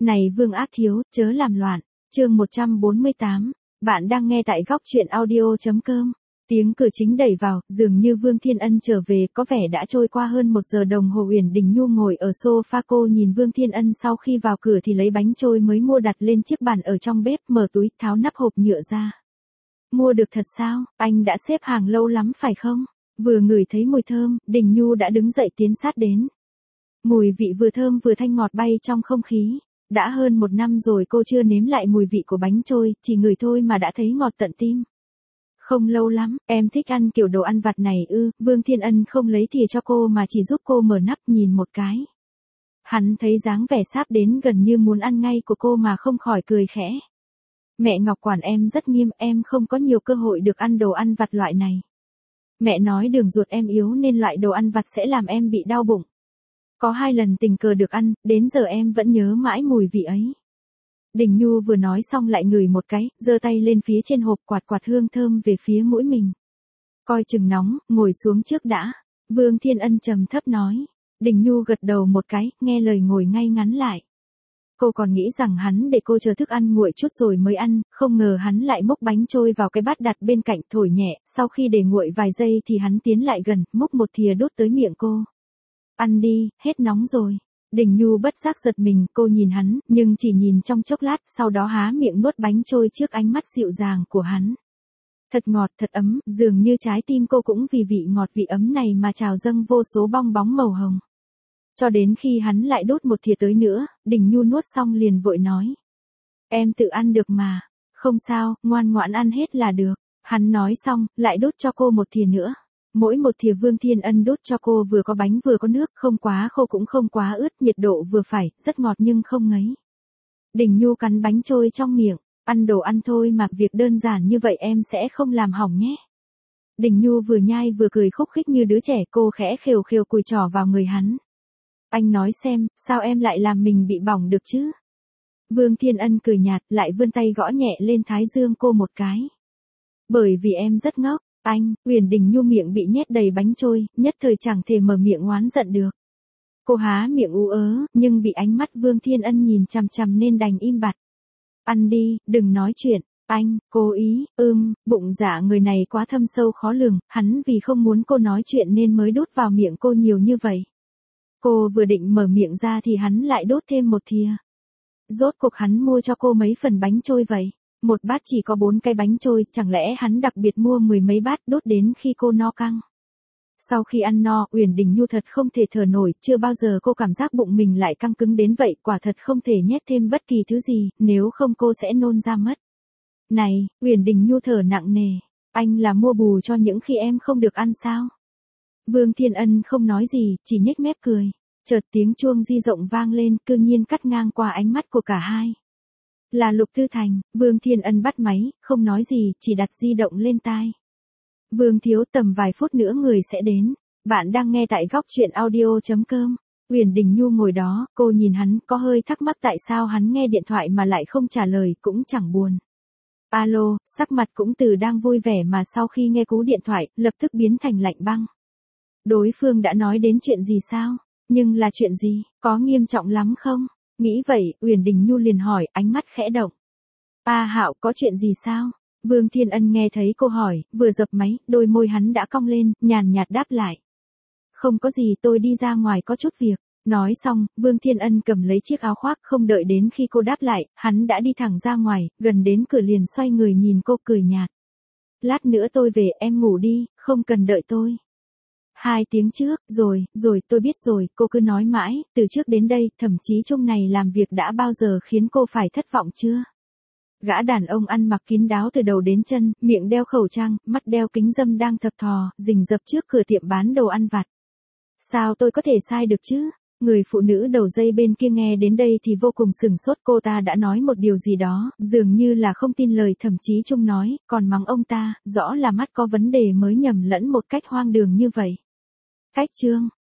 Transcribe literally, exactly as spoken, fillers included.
Này Vương Ác Thiếu, chớ làm loạn. Chương một trăm bốn mươi tám. Bạn đang nghe tại góc truyện audio.com. Tiếng cửa chính đẩy vào, dường như Vương Thiên Ân trở về, có vẻ đã trôi qua hơn một giờ đồng hồ. Uyển Đình Nhu ngồi ở sofa, cô nhìn Vương Thiên Ân sau khi vào cửa thì lấy bánh trôi mới mua đặt lên chiếc bàn ở trong bếp, mở túi, tháo nắp hộp nhựa ra. Mua được thật sao, anh đã xếp hàng lâu lắm phải không? Vừa ngửi thấy mùi thơm, Đình Nhu đã đứng dậy tiến sát đến. Mùi vị vừa thơm vừa thanh ngọt bay trong không khí. Đã hơn một năm rồi cô chưa nếm lại mùi vị của bánh trôi, chỉ ngửi thôi mà đã thấy ngọt tận tim. Không lâu lắm, em thích ăn kiểu đồ ăn vặt này ư? Vương Thiên Ân không lấy thìa cho cô mà chỉ giúp cô mở nắp nhìn một cái. Hắn thấy dáng vẻ sáp đến gần như muốn ăn ngay của cô mà không khỏi cười khẽ. Mẹ Ngọc quản em rất nghiêm, em không có nhiều cơ hội được ăn đồ ăn vặt loại này. Mẹ nói đường ruột em yếu nên loại đồ ăn vặt sẽ làm em bị đau bụng. Có hai lần tình cờ được ăn, đến giờ em vẫn nhớ mãi mùi vị ấy. Đình Nhu vừa nói xong lại ngửi một cái, giơ tay lên phía trên hộp, quạt quạt hương thơm về phía mũi mình. Coi chừng nóng, ngồi xuống trước đã. Vương Thiên Ân trầm thấp nói. Đình Nhu gật đầu một cái, nghe lời ngồi ngay ngắn lại. Cô còn nghĩ rằng hắn để cô chờ thức ăn nguội chút rồi mới ăn, không ngờ hắn lại múc bánh trôi vào cái bát đặt bên cạnh, thổi nhẹ, sau khi để nguội vài giây thì hắn tiến lại gần, múc một thìa đút tới miệng cô. Ăn đi, hết nóng rồi. Đình Nhu bất giác giật mình, cô nhìn hắn, nhưng chỉ nhìn trong chốc lát, sau đó há miệng nuốt bánh trôi trước ánh mắt dịu dàng của hắn. Thật ngọt, thật ấm, dường như trái tim cô cũng vì vị ngọt vị ấm này mà trào dâng vô số bong bóng màu hồng. Cho đến khi hắn lại đút một thìa tới nữa, Đình Nhu nuốt xong liền vội nói. Em tự ăn được mà. Không sao, ngoan ngoãn ăn hết là được. Hắn nói xong, lại đút cho cô một thìa nữa. Mỗi một thìa Vương Thiên Ân đút cho cô vừa có bánh vừa có nước, không quá khô cũng không quá ướt, nhiệt độ vừa phải, rất ngọt nhưng không ngấy. Đình Nhu cắn bánh trôi trong miệng, ăn đồ ăn thôi mà, việc đơn giản như vậy em sẽ không làm hỏng nhé. Đình Nhu vừa nhai vừa cười khúc khích như đứa trẻ, cô khẽ khều khều cùi trỏ vào người hắn. Anh nói xem, sao em lại làm mình bị bỏng được chứ? Vương Thiên Ân cười nhạt, lại vươn tay gõ nhẹ lên thái dương cô một cái. Bởi vì em rất ngốc. Anh, Uyển Đình Nhu miệng bị nhét đầy bánh trôi, nhất thời chẳng thể mở miệng oán giận được. Cô há miệng ú ớ, nhưng bị ánh mắt Vương Thiên Ân nhìn chằm chằm nên đành im bặt. Ăn đi, đừng nói chuyện. Anh, cố ý, ưm, bụng dạ người này quá thâm sâu khó lường, hắn vì không muốn cô nói chuyện nên mới đút vào miệng cô nhiều như vậy. Cô vừa định mở miệng ra thì hắn lại đốt thêm một thìa. Rốt cuộc hắn mua cho cô mấy phần bánh trôi vậy? Một bát chỉ có bốn cái bánh trôi, chẳng lẽ hắn đặc biệt mua mười mấy bát đốt đến khi cô no căng? Sau khi ăn no, Uyển Đình Nhu thật không thể thở nổi, chưa bao giờ cô cảm giác bụng mình lại căng cứng đến vậy, quả thật không thể nhét thêm bất kỳ thứ gì, nếu không cô sẽ nôn ra mất. Này, Uyển Đình Nhu thở nặng nề, anh là mua bù cho những khi em không được ăn sao? Vương Thiên Ân không nói gì, chỉ nhếch mép cười. Chợt tiếng chuông di động vang lên, cư nhiên cắt ngang qua ánh mắt của cả hai. Là Lục Tư Thành. Vương Thiên Ân bắt máy, không nói gì, chỉ đặt di động lên tai. Vương thiếu, tầm vài phút nữa người sẽ đến. Bạn đang nghe tại góc truyện audio.com. Uyển Đình Nhu ngồi đó, cô nhìn hắn, có hơi thắc mắc tại sao hắn nghe điện thoại mà lại không trả lời, cũng chẳng buồn. Alo, sắc mặt cũng từ đang vui vẻ mà sau khi nghe cú điện thoại, lập tức biến thành lạnh băng. Đối phương đã nói đến chuyện gì sao? Nhưng là chuyện gì? Có nghiêm trọng lắm không? Nghĩ vậy, Uyển Đình Nhu liền hỏi, ánh mắt khẽ động. A Hạo, có chuyện gì sao? Vương Thiên Ân nghe thấy cô hỏi, vừa dập máy, đôi môi hắn đã cong lên, nhàn nhạt đáp lại. Không có gì, tôi đi ra ngoài có chút việc. Nói xong, Vương Thiên Ân cầm lấy chiếc áo khoác, không đợi đến khi cô đáp lại, hắn đã đi thẳng ra ngoài, gần đến cửa liền xoay người nhìn cô cười nhạt. Lát nữa tôi về, em ngủ đi, không cần đợi tôi. Hai tiếng trước, rồi, rồi, tôi biết rồi, cô cứ nói mãi, từ trước đến đây, thậm chí chung này làm việc đã bao giờ khiến cô phải thất vọng chưa? Gã đàn ông ăn mặc kín đáo từ đầu đến chân, miệng đeo khẩu trang, mắt đeo kính râm đang thập thò, rình rập trước cửa tiệm bán đồ ăn vặt. Sao tôi có thể sai được chứ? Người phụ nữ đầu dây bên kia nghe đến đây thì vô cùng sửng sốt, cô ta đã nói một điều gì đó, dường như là không tin lời thậm chí chung nói, còn mắng ông ta, rõ là mắt có vấn đề mới nhầm lẫn một cách hoang đường như vậy. Cách chương